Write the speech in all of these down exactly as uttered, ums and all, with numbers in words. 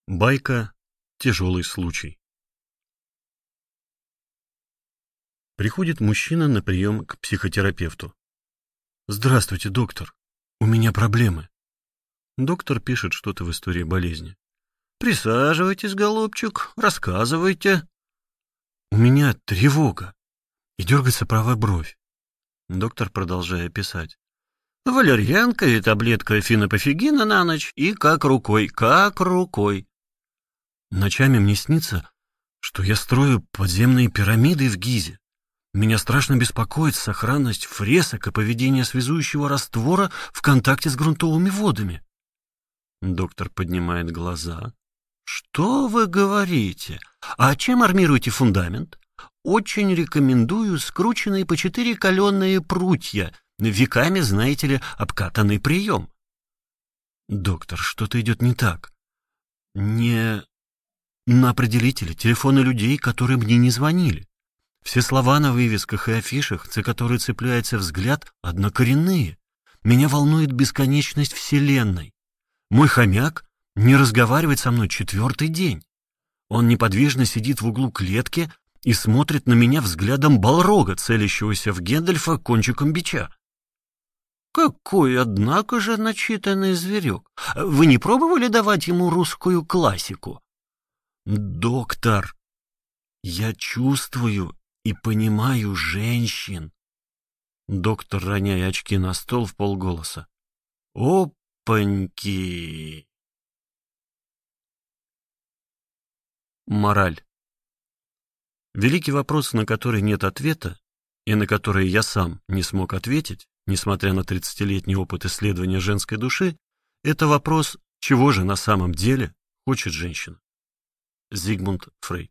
Байка «Тяжелый случай». Приходит мужчина на прием к психотерапевту. «Здравствуйте, доктор. У меня проблемы». Доктор пишет что-то в истории болезни. «Присаживайтесь, голубчик, рассказывайте». «У меня тревога, и дергается правая бровь». Доктор, продолжая писать. «Валерьянка и таблетка фенопофигина на ночь, и как рукой, как рукой». «Ночами мне снится, что я строю подземные пирамиды в Гизе. Меня страшно беспокоит сохранность фресок и поведение связующего раствора в контакте с грунтовыми водами». Доктор поднимает глаза. «Что вы говорите? А чем армируете фундамент? Очень рекомендую скрученные по четыре каленые прутья. Веками, знаете ли, обкатанный прием». «Доктор, что-то идет не так. Не на определителе телефоны людей, которые мне не звонили. Все слова на вывесках и афишах, за которые цепляется взгляд, однокоренные. Меня волнует бесконечность Вселенной. Мой хомяк не разговаривает со мной четвертый день. Он неподвижно сидит в углу клетки и смотрит на меня взглядом балрога, целящегося в Гэндальфа кончиком бича». «Какой, однако же, начитанный зверек! Вы не пробовали давать ему русскую классику?» «Доктор, я чувствую и понимаю женщин». Доктор, роняя очки на стол, вполголоса. «Опаньки!» Мораль. Великий вопрос, на который нет ответа, и на который я сам не смог ответить, несмотря на тридцатилетний опыт исследования женской души, это вопрос, чего же на самом деле хочет женщина. Зигмунд Фрейд.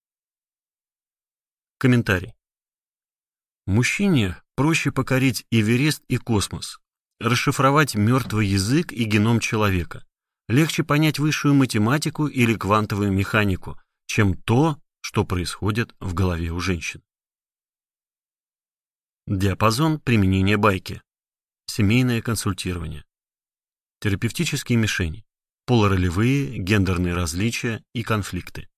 Комментарий. Мужчине проще покорить Эверест и космос, расшифровать мертвый язык и геном человека. Легче понять высшую математику или квантовую механику, чем то, что происходит в голове у женщин. Диапазон применения байки. Семейное консультирование. Терапевтические мишени. Полуролевые, гендерные различия и конфликты.